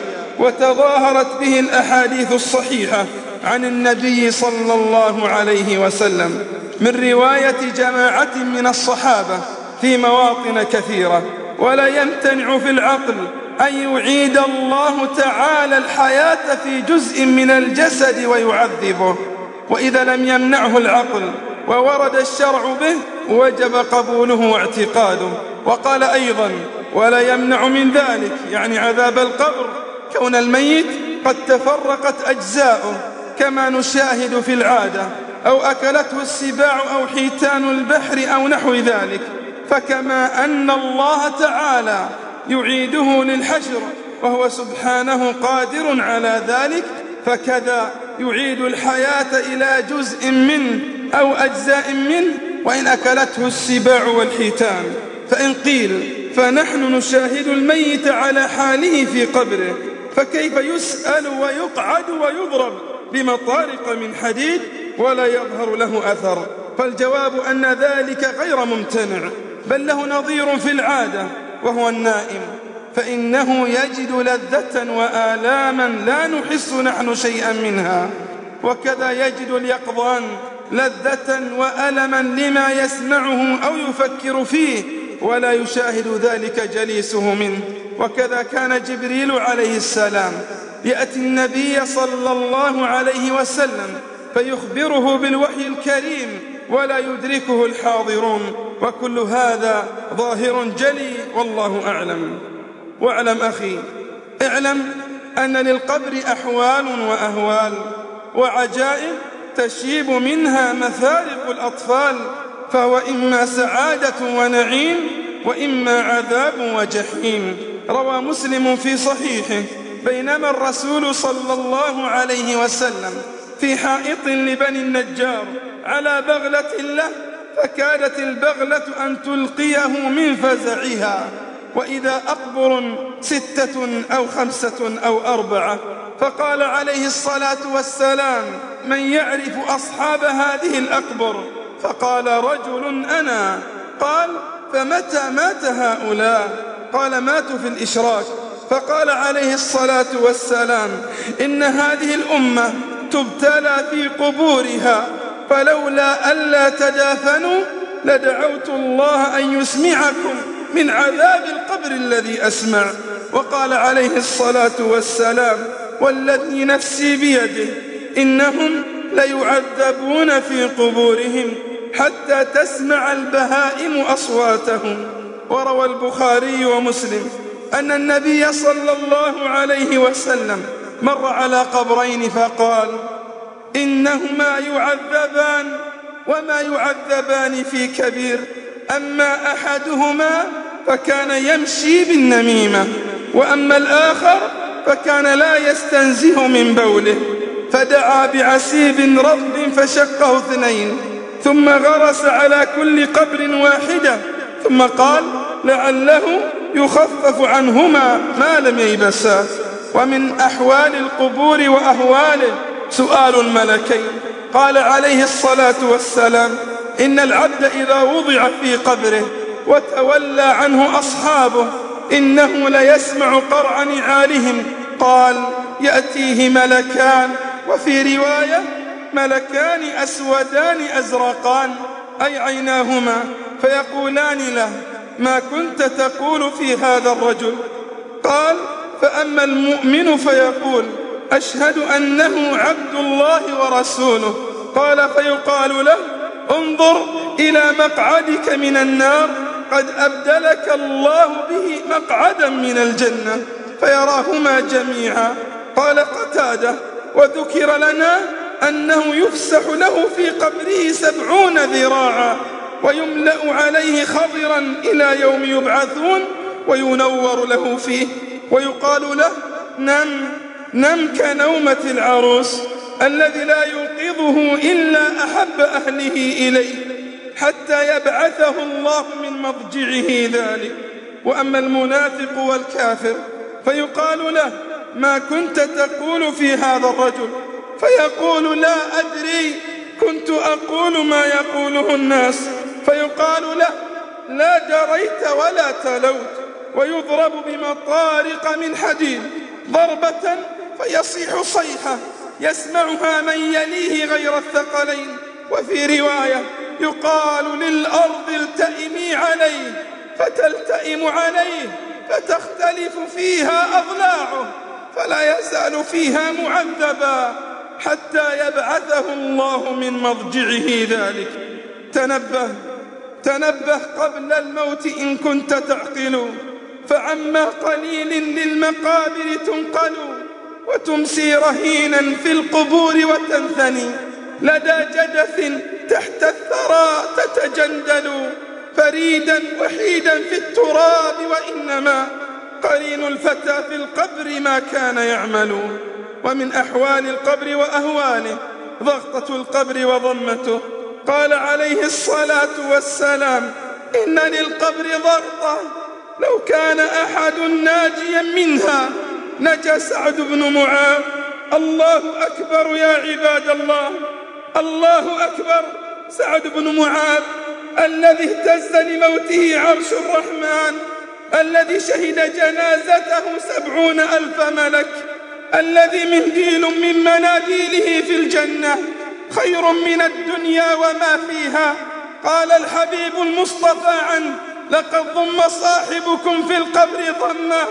وتظاهرت به الأحاديث الصحيحة عن النبي صلى الله عليه وسلم من رواية جماعة من الصحابة في مواطن كثيرة. ولا يمتنع في العقل أن يعيد الله تعالى الحياة في جزء من الجسد ويعذبه، وإذا لم يمنعه العقل وورد الشرع به وجب قبوله واعتقاده. وقال أيضا: ولا يمنع من ذلك، يعني عذاب القبر، كون الميت قد تفرقت أجزاؤه كما نشاهد في العادة، أو أكلته السباع أو حيتان البحر أو نحو ذلك. فكما أن الله تعالى يعيده للحشر وهو سبحانه قادر على ذلك، فكذا يعيد الحياة إلى جزء منه أو أجزاء منه وإن أكلته السباع والحيتان. فإن قيل فنحن نشاهد الميت على حاله في قبره، فكيف يسأل ويقعد ويضرب بمطارق من حديد ولا يظهر له أثر؟ فالجواب أن ذلك غير ممتنع، بل له نظير في العادة وهو النائم، فإنه يجد لذة وآلاما لا نحس نحن شيئا منها. وكذا يجد اليقظان لذة وألما لما يسمعه أو يفكر فيه، ولا يشاهد ذلك جليسه منه. وكذا كان جبريل عليه السلام يأتي النبي صلى الله عليه وسلم فيخبره بالوحي الكريم ولا يدركه الحاضرون، وكل هذا ظاهر جلي والله أعلم. واعلم أخي، اعلم أن للقبر أحوال وأهوال وعجائب تشيب منها مفارق الأطفال، فهو إما سعادة ونعيم وإما عذاب وجحيم. روى مسلم في صحيحه: بينما الرسول صلى الله عليه وسلم في حائط لبني النجار على بغلة له، فكادت البغلة أن تلقيه من فزعها، وإذا أقبر ستة أو خمسة أو أربعة، فقال عليه الصلاة والسلام: من يعرف أصحاب هذه الأقبر؟ فقال: رجل أنا. قال: فمتى مات هؤلاء؟ قال: ماتوا في الإشراك. فقال عليه الصلاة والسلام: إن هذه الأمة تبتلى في قبورها، فلولا ألا تدافنوا لدعوت الله أن يسمعكم من عذاب القبر الذي أسمع. وقال عليه الصلاة والسلام: والذي نفسي بيده إنهم ليعذبون في قبورهم حتى تسمع البهائم أصواتهم. وروى البخاري ومسلم أن النبي صلى الله عليه وسلم مر على قبرين فقال: إنهما يعذبان وما يعذبان في كبير، أما أحدهما فكان يمشي بالنميمة، وأما الآخر فكان لا يستنزه من بوله، فدعا بعسيب رطب فشقه اثنين، ثم غرس على كل قبر واحدة، ثم قال: لعله يخفف عنهما ما لم ييبسا. ومن أحوال القبور وأهواله سؤال الملكين. قال عليه الصلاة والسلام: إن العبد إذا وضع في قبره وتولى عنه أصحابه إنه ليسمع قرع نعالهم. قال: يأتيه ملكان، وفي رواية ملكان أسودان أزرقان، أي عيناهما، فيقولان له: ما كنت تقول في هذا الرجل؟ قال: فأما المؤمن فيقول: أشهد أنه عبد الله ورسوله. قال: فيقال له: انظر إلى مقعدك من النار، قد أبدلك الله به مقعدا من الجنة، فيراهما جميعا. قال قتادة: وذكر لنا أنه يفسح له في قبره سبعون ذراعا، ويملأ عليه خضرا إلى يوم يبعثون، وينور له فيه، ويقال له: نم نم كنومة العروس الذي لا يوقظه إلا أحب أهله إليه حتى يبعثه الله من مضجعه ذلك. وأما المنافق والكافر فيقال له: ما كنت تقول في هذا الرجل؟ فيقول: لا أدري، كنت أقول ما يقوله الناس. فيقال له: لا جريت ولا تلوت. ويضرب بمطارق من حديد ضربة فيصيح صيحة يسمعها من يليه غير الثقلين. وفي رواية يقال للأرض: التئمي عليه، فتلتئم عليه، فتختلف فيها أضلاعه، فلا يزال فيها معذبا حتى يبعثه الله من مضجعه ذلك. تنبه تنبه قبل الموت إن كنت تعقل، فعما قليل للمقابر تنقل، وتمسي رهينا في القبور وتنثني، لدى جدث تحت الثرى تتجندل، فريدا وحيدا في التراب، وإنما قرين الفتى في القبر ما كان يعمل. ومن أحوال القبر وأهواله ضغطة القبر وضمته. قال عليه الصلاة والسلام: إن للقبر ضغطة، لو كان أحد ناجيا منها نجا سعد بن معاذ. الله أكبر يا عباد الله، الله أكبر. سعد بن معاذ الذي اهتز لموته عرش الرحمن، الذي شهد جنازته سبعون ألف ملك، الذي منديل من مناديله في الجنة خير من الدنيا وما فيها. قال الحبيب المصطفى عنه: لقد ضم صاحبكم في القبر ضمه،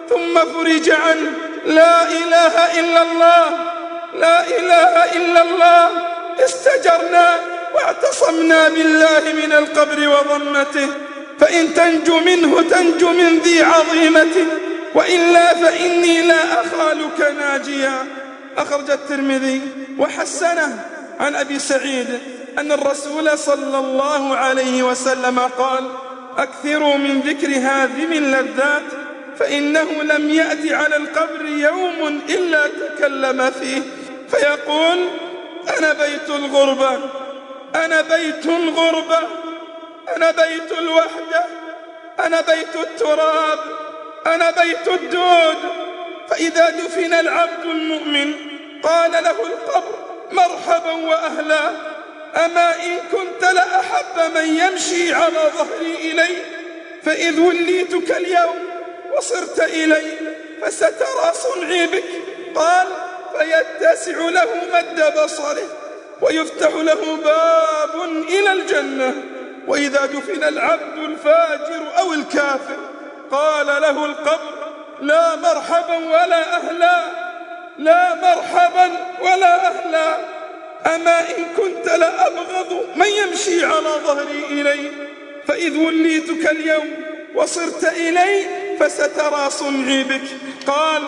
ثم فرج عنه. لا إله إلا الله، لا إله إلا الله. استجرنا واعتصمنا بالله من القبر وضمته، فإن تنجو منه تنجو من ذي عظيمته، وإلا فإني لا أخالك ناجيا. أخرج الترمذي وحسنه عن أبي سعيد أن الرسول صلى الله عليه وسلم قال: أكثروا من ذكر هذه اللذات، فإنه لم يأت على القبر يوم إلا تكلم فيه فيقول: أنا بيت الغربة، أنا بيت الغربة، أنا بيت الوحدة، أنا بيت التراب، أنا بيت الدود. فإذا دفن العبد المؤمن قال له القبر: مرحبا وأهلا، أما إن كنت لأحب من يمشي على ظهري إلي، فإذ وليتك اليوم وصرت إلي فسترى صنعي بك. قال: فيتسع له مد بصره ويفتح له باب إلى الجنة. وإذا دفن العبد الفاجر أو الكافر قال له القبر: لا مرحبا ولا أهلا، لا مرحبا ولا أهلا، أما إن كنت لأبغض من يمشي على ظهري إلي، فإذ وليتك اليوم وصرت إلي فسترى صنعي بك. قال: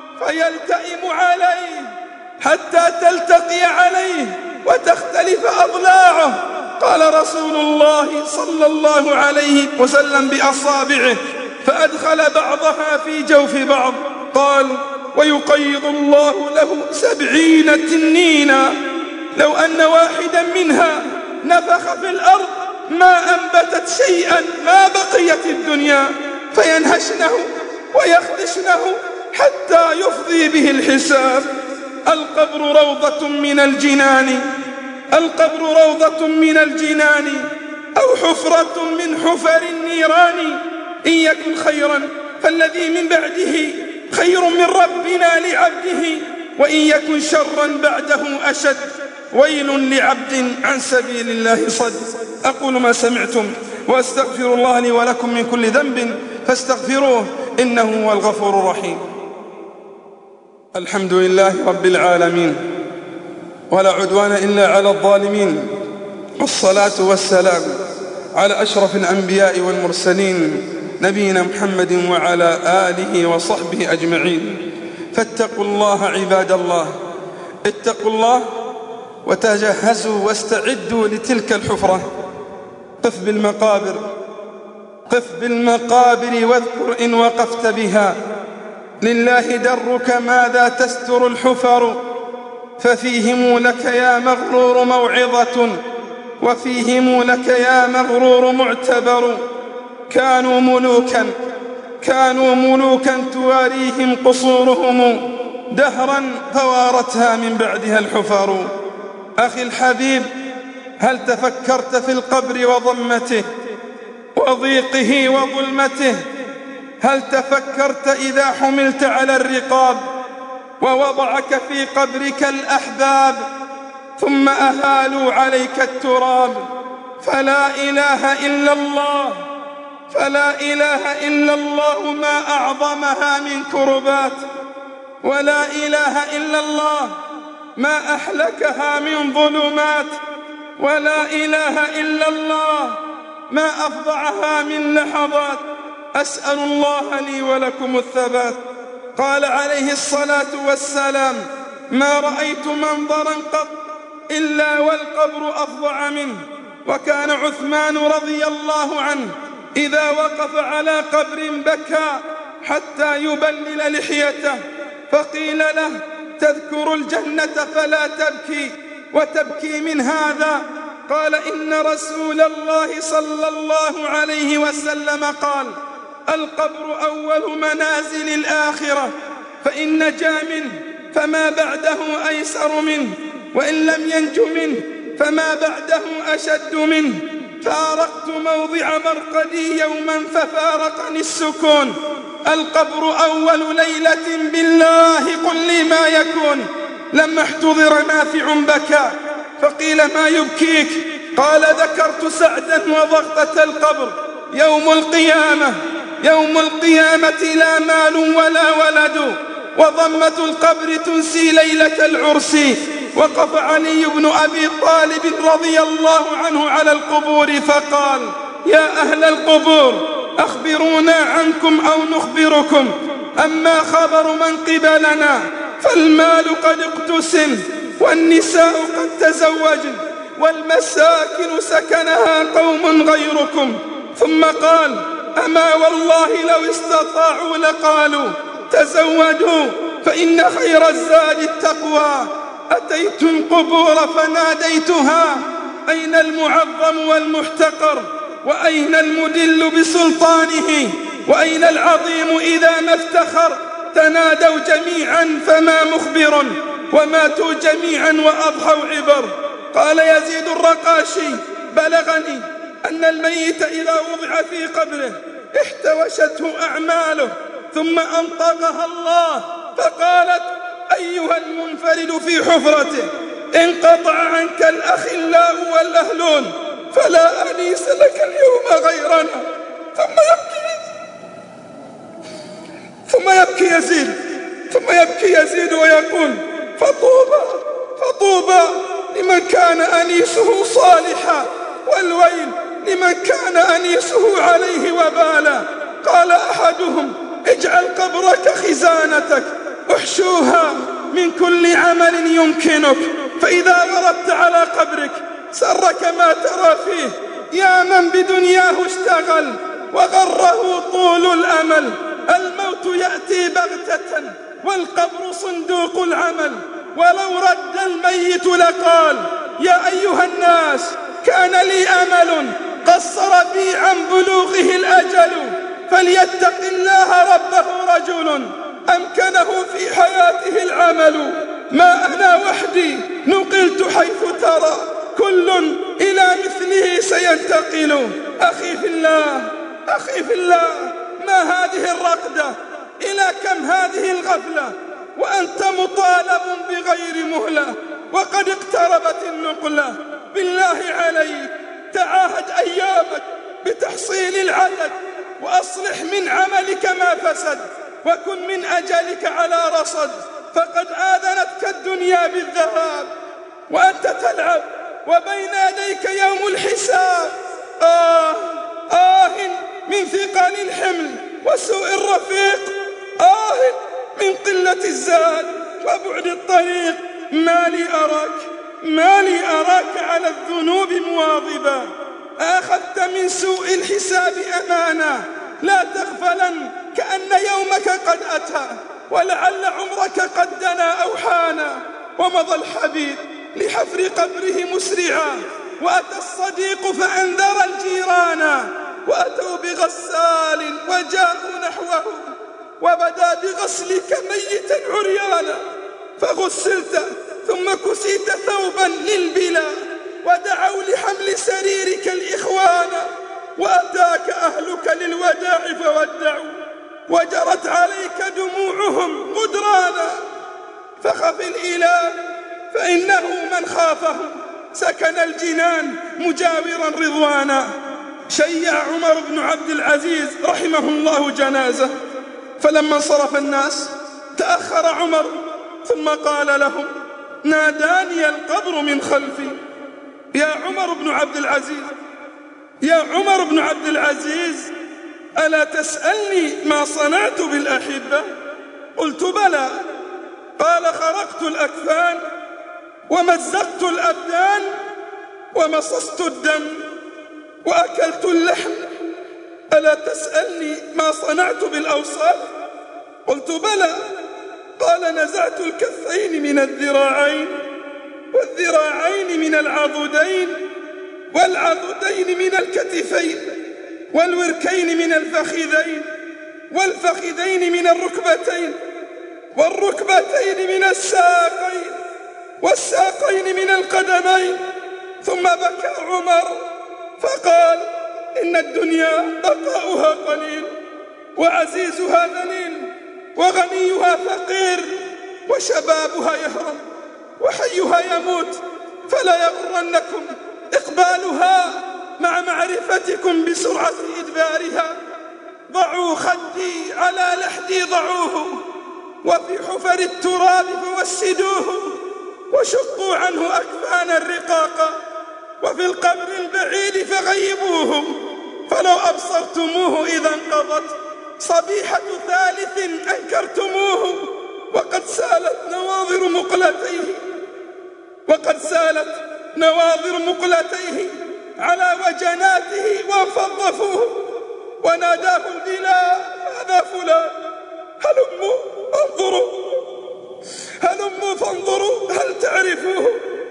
فيلتئم عليه حتى تلتقي عليه وتختلف أضلاعه. قال رسول الله صلى الله عليه وسلم بأصابعه فأدخل بعضها في جوف بعض. قال: ويقيض الله له سبعين تنينا، لو أن واحدا منها نفخ في الأرض ما أنبتت شيئا ما بقيت الدنيا، فينهشنه ويخدشنه حتى يفضي به الحساب. القبر روضة من الجنان، القبر روضة من الجنان، أو حفرة من حفر النيران. إن يكن خيرا فالذي من بعده خير من ربنا لعبده، وإن يكن شرا بعده أشد. ويل لعبد عن سبيل الله صد. أقول ما سمعتم وأستغفر الله لي ولكم من كل ذنب فاستغفروه إنه هو الغفور الرحيم. الحمد لله رب العالمين، ولا عدوان إلا على الظالمين، والصلاة والسلام على أشرف الأنبياء والمرسلين نبينا محمد وعلى آله وصحبه أجمعين. فاتقوا الله عباد الله، اتقوا الله وتجهزوا واستعدوا لتلك الحفرة. قف بالمقابر، قف بالمقابر واذكر إن وقفت بها، لله درك ماذا تستر الحفر، ففيهم لك يا مغرور موعظة، وفيهم لك يا مغرور معتبر. كانوا ملوكا كانوا ملوكا تواريهم قصورهم، دهرا فوارتها من بعدها الحفر. أخي الحبيب، هل تفكرت في القبر وضمته وضيقه وظلمته؟ هل تفكرت إذا حملت على الرقاب ووضعك في قبرك الأحباب ثم أهالوا عليك التراب؟ فلا إله إلا الله، فلا إله إلا الله ما أعظمها من كربات، ولا إله إلا الله ما أحلكها من ظلمات، ولا إله إلا الله ما أفضعها من لحظات. أسأل الله لي ولكم الثبات. قال عليه الصلاة والسلام: ما رأيت منظرا قط إلا والقبر أفظع منه. وكان عثمان رضي الله عنه إذا وقف على قبر بكى حتى يبلل لحيته، فقيل له: تذكر الجنة فلا تبكي وتبكي من هذا؟ قال: إن رسول الله صلى الله عليه وسلم قال: القبر أول منازل الآخرة، فإن نجا منه فما بعده أيسر منه، وإن لم ينج منه فما بعده أشد منه. فارقت موضع مرقدي يوما ففارقني السكون. القبر أول ليلة بالله قل لي ما يكون. لما احتضر نافع بكى، فقيل: ما يبكيك؟ قال: ذكرت سعدا وضغطة القبر يوم القيامة، يوم القيامة لا مال ولا ولد، وضمة القبر تنسي ليلة العرس. وقف علي بن أبي طالب رضي الله عنه على القبور فقال: يا أهل القبور، أخبرونا عنكم أو نخبركم. أما خبر من قبلنا فالمال قد اقتسم، والنساء قد تزوجن، والمساكن سكنها قوم غيركم. ثم قال: أما والله لو استطاعوا لقالوا تزودوا، فإن خير الزاد التقوى. أتيت القبور فناديتها: أين المعظم والمحتقر؟ وأين المدل بسلطانه؟ وأين العظيم إذا ما افتخر؟ تنادوا جميعا فما مخبر، وماتوا جميعا وأضحوا عبر. قال يزيد الرقاشي: بلغني أن الميت إذا وضع في قبره احتوشته أعماله، ثم أنطقها الله فقالت: أيها المنفرد في حفرته، انقطع عنك الأخلاء والأهلون، فلا أنيس لك اليوم غيرنا. ثم يبكي ثم يبكي يزيد ثم يبكي يزيد ويقول: فطوبى فطوبى لمن كان أنيسه صالحا، والويل لمن كان أنيسه عليه وبالا. قال أحدهم: اجعل قبرك خزانتك، احشوها من كل عمل يمكنك، فإذا وردت على قبرك سرك ما ترى فيه. يا من بدنياه اشتغل وغره طول الأمل، الموت يأتي بغتة والقبر صندوق العمل. ولو رد الميت لقال: يا أيها الناس، كان لي أمل قصر بي عن بلوغه الأجل، فليتق الله ربه رجل أمكنه في حياته العمل. ما أنا وحدي نقلت حيث ترى، كل إلى مثله سينتقل. أخي في الله أخي في الله، ما هذه الرقدة؟ إلى كم هذه الغفلة؟ وأنت مطالب بغير مهلة، وقد اقتربت النقلة. بالله عليك تعاهد أيامك بتحصيل العدد، وأصلح من عملك ما فسد، وكن من أجلك على رصد. فقد آذنتك الدنيا بالذهاب وأنت تلعب، وبين يديك يوم الحساب. آه آه من ثقل الحمل وسوء الرفيق، آه من قلة الزاد وبعد الطريق. ما لي أراك ما لي أراك على الذنوب مواظبا، أخذت من سوء الحساب أمانا. لا تغفلن كأن يومك قد أتى، ولعل عمرك قد دنا أو حانا. ومضى الحبيب لحفر قبره مسرعا، وأتى الصديق فأنذر الجيران، وأتوا بغسال وجاءوا نحوه، وبدا بغسلك ميتا عريانا. فغسلت ثم كسيت ثوبا للبلا، ودعوا لحمل سريرك الإخوان. وأتاك أهلك للوداع فودعوا، وجرت عليك دموعهم غدرانا. فخف الإله فإنه من خافه سكن الجنان مجاورا رضوانا. شيع عمر بن عبد العزيز رحمه الله جنازة، فلما انصرف الناس تأخر عمر، ثم قال لهم: ناداني القبر من خلفي. يا عمر بن عبد العزيز يا عمر بن عبد العزيز ألا تسألني ما صنعت بالأحبة؟ قلت: بلى. قال: خرقت الأكفان ومزقت الأبدان ومصصت الدم وأكلت اللحم. ألا تسألني ما صنعت بالأوصاف؟ قلت: بلى. قال: نزعت الكفين من الذراعين، والذراعين من العضدين، والعضدين من الكتفين، والوركين من الفخذين، والفخذين من الركبتين، والركبتين من الساقين، والساقين من القدمين. ثم بكى عمر فقال: إن الدنيا بقاؤها قليل، وعزيزها ذليل، وغنيها فقير، وشبابها يهرم، وحيها يموت. فلا يغرنكم إقبالها مع معرفتكم بسرعة إدبارها. ضعوا خدي على لحدي ضعوه، وفي حفر التراب فوسدوه، وشقوا عنه أكفان الرقاق، وفي القبر البعيد فغيبوه، فلو أبصرتموه إذا انقضت صبيحة ثالث أنكرتموه، وقد سالت نواظر مقلتيه وقد سالت نواظر مقلتيه على وجناته وانفضفوه، وناداه البلاء هذا فلان، هلموا انظروا هلموا فانظروا هل تعرفوه،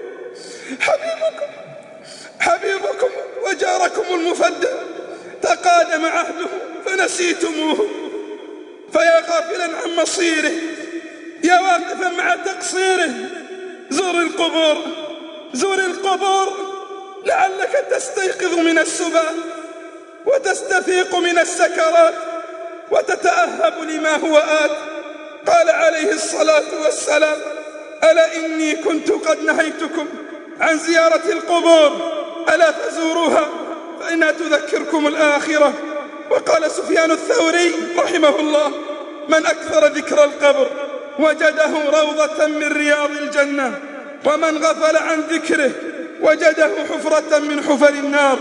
حبيبكم حبيبكم وجاركم المفدى تقادم عهده فنسيتموه، فيا غافلا عن مصيره، يا واقفا مع تقصيره، زور القبور زور القبور لعلك تستيقظ من السبات وتستفيق من السكرات وتتأهب لما هو آت. قال عليه الصلاة والسلام: ألا إني كنت قد نهيتكم عن زيارة القبور، ألا فزوروها فإنها تذكركم الآخرة. وقال سفيان الثوري رحمه الله: من أكثر ذكر القبر وجده روضة من رياض الجنة، ومن غفل عن ذكره وجده حفرة من حفر النار.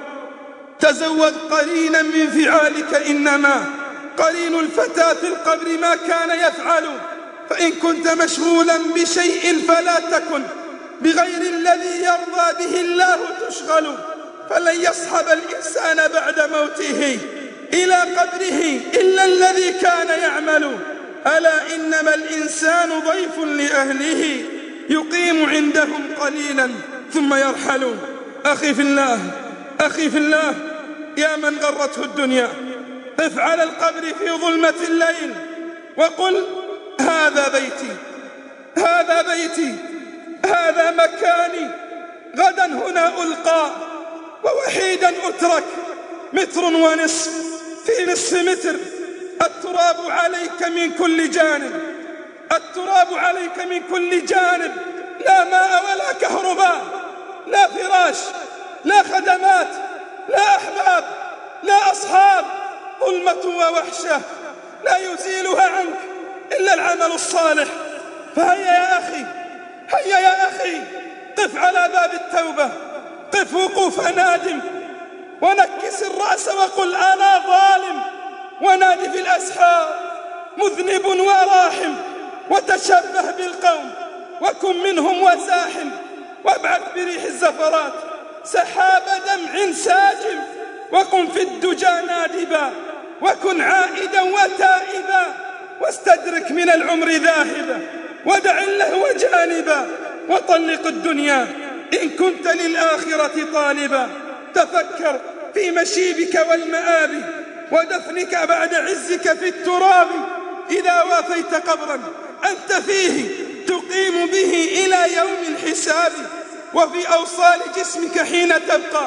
تزود قرينا من فعالك، إنما قرين الفتى في القبر ما كان يفعل، فإن كنت مشغولا بشيء فلا تكن بغير الذي يرضى به الله تشغل، فلن يصحب الإنسان بعد موته إلى قبره إلا الذي كان يعمل. ألا إنما الإنسان ضيف لأهله يقيم عندهم قليلا ثم يرحل. أخي في الله أخي في الله يا من غرته الدنيا، قف على القبر في ظلمة الليل وقل: هذا بيتي هذا بيتي هذا مكاني، غدا هنا ألقى ووحيدا أترك، متر ونصف في نصف متر، التراب عليك من كل جانب التراب عليك من كل جانب، لا ماء ولا كهرباء، لا فراش، لا خدمات، لا أحباب، لا أصحاب، ظلمة ووحشة لا يزيلها عنك إلا العمل الصالح. فهيا يا أخي هيا يا أخي، قف على باب التوبة، قف وقوف نادم، ونكس الرأس وقل: أنا ظالم، ونادي في الأسحار: مذنب وراحم، وتشبه بالقوم وكن منهم وزاحم، وابعث بريح الزفرات سحاب دمع ساجم، وقم في الدجى نادبا، وكن عائدا وتائبا، واستدرك من العمر ذاهبا، ودع اللهو جانبا، وطلق الدنيا إن كنت للآخرة طالبا. تفكر في مشيبك والمآب، ودفنك بعد عزك في التراب، إذا وافيت قبرا أنت فيه تقيم به إلى يوم الحساب، وفي أوصال جسمك حين تبقى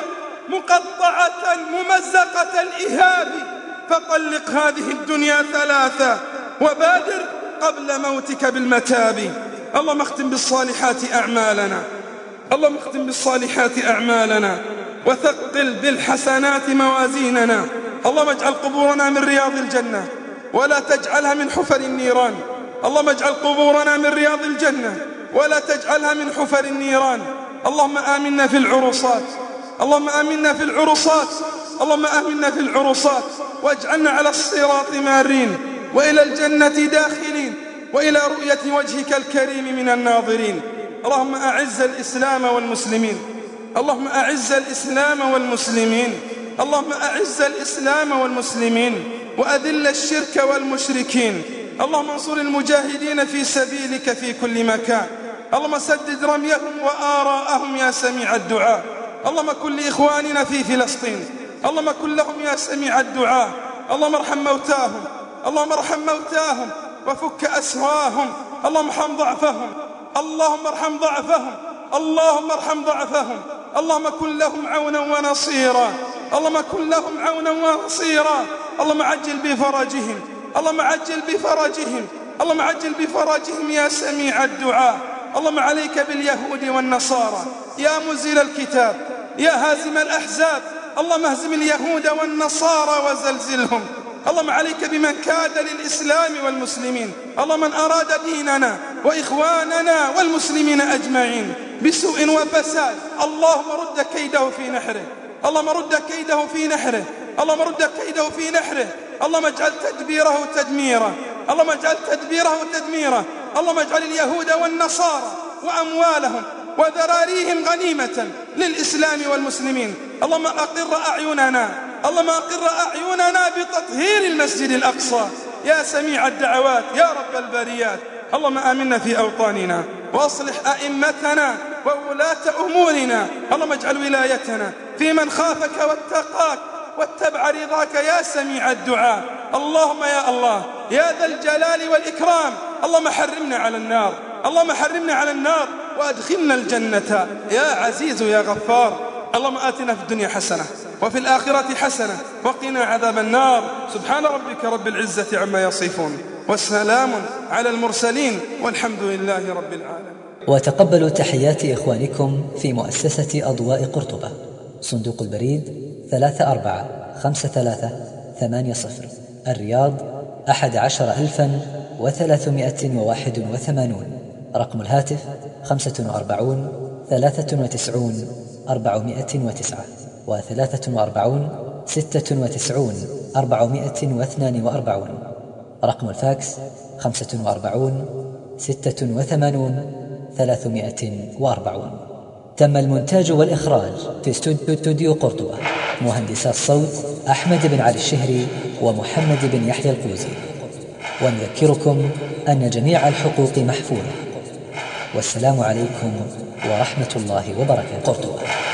مقطعة ممزقة الإهاب، فطلق هذه الدنيا ثلاثة وبادر قبل موتك بالمتاب. اللهم اختم بالصالحات أعمالنا اللهم اختم بالصالحات أعمالنا وثقل بالحسنات موازيننا. اللهم اجعل قبورنا من رياض الجنة ولا تجعلها من حفر النيران. اللهم اجعل قبورنا من رياض الجنة ولا تجعلها من حفر النيران. اللهم آمنا في العروصات اللهم آمنا في العروصات اللهم آمنا في العروصات واجعلنا على الصراط مارين، وإلى الجنة داخلين، وإلى رؤية وجهك الكريم من الناظرين. اللهم أعز الإسلام والمسلمين اللهم أعز الإسلام والمسلمين اللهم أعز الإسلام والمسلمين وأذل الشرك والمشركين. اللهم انصر المجاهدين في سبيلك في كل مكان. اللهم سدد رميهم وآراءهم يا سميع الدعاء. اللهم كن لإخواننا في فلسطين، اللهم كن لهم يا سميع الدعاء. اللهم ارحم موتاهم اللهم ارحم موتاهم وفك أسراهم. اللهم ارحم ضعفهم اللهم ارحم ضعفهم اللهم ارحم ضعفهم. اللهم كن لهم عونا ونصيرا اللهم كن لهم عونا ونصيرا. اللهم عجل بفرجهم اللهم عجل بفرجهم اللهم عجل بفرجهم يا سميع الدعاء. اللهم عليك باليهود والنصارى يا مزيل الكتاب يا هازم الأحزاب. اللهم اهزم اليهود والنصارى وزلزلهم اللهم عليك بمن كاد للإسلام والمسلمين. اللهم من أراد ديننا وإخواننا والمسلمين أجمعين بسوء وفساد اللهم رد كيده في نحره، اللهم رد كيده في نحره، اللهم رد كيده في نحره، اللهم اجعل تدبيره تدميرا، اللهم اجعل تدبيره تدميرا، اللهم اجعل اليهود والنصارى وأموالهم وذراريهم غنيمة للإسلام والمسلمين. اللهم أقر أعيننا، اللهم أقر أعيننا بتطهير المسجد الأقصى يا سميع الدعوات يا رب البريات. اللهم آمنا في أوطاننا وأصلح أئمتنا وولاة أمورنا. اللهم اجعل ولايتنا في من خافك واتقاك واتبع رضاك يا سميع الدعاء. اللهم يا الله يا ذا الجلال والإكرام، اللهم حرمنا على النار، اللهم حرمنا على النار وأدخلنا الجنة يا عزيز يا غفار. اللهم آتنا في الدنيا حسنة وفي الآخرة حسنة وقنا عذاب النار. سبحان ربك رب العزة عما يصفون والسلام على المرسلين والحمد لله رب العالمين. وتقبلوا تحيات إخوانكم في مؤسسة أضواء قرطبة، صندوق البريد ثلاثة أربعة خمسة ثلاثة ثمانية صفر، الرياض أحد عشر ألفا وثلاثمائة وواحد وثمانون. رقم الهاتف خمسة وأربعون ثلاثة وتسعون أربعمائة وتسعة وثلاثة وأربعون ستة وتسعون أربعمائة واثنان وأربعون. رقم الفاكس خمسة وأربعون ستة وثمانون ثلاثمائة وأربعون. تم المونتاج والإخراج في استوديو قرطبة. مهندسات الصوت أحمد بن علي الشهري ومحمد بن يحيى القوزي. ونذكركم أن جميع الحقوق محفوظة. والسلام عليكم ورحمة الله وبركاته. قرطبة.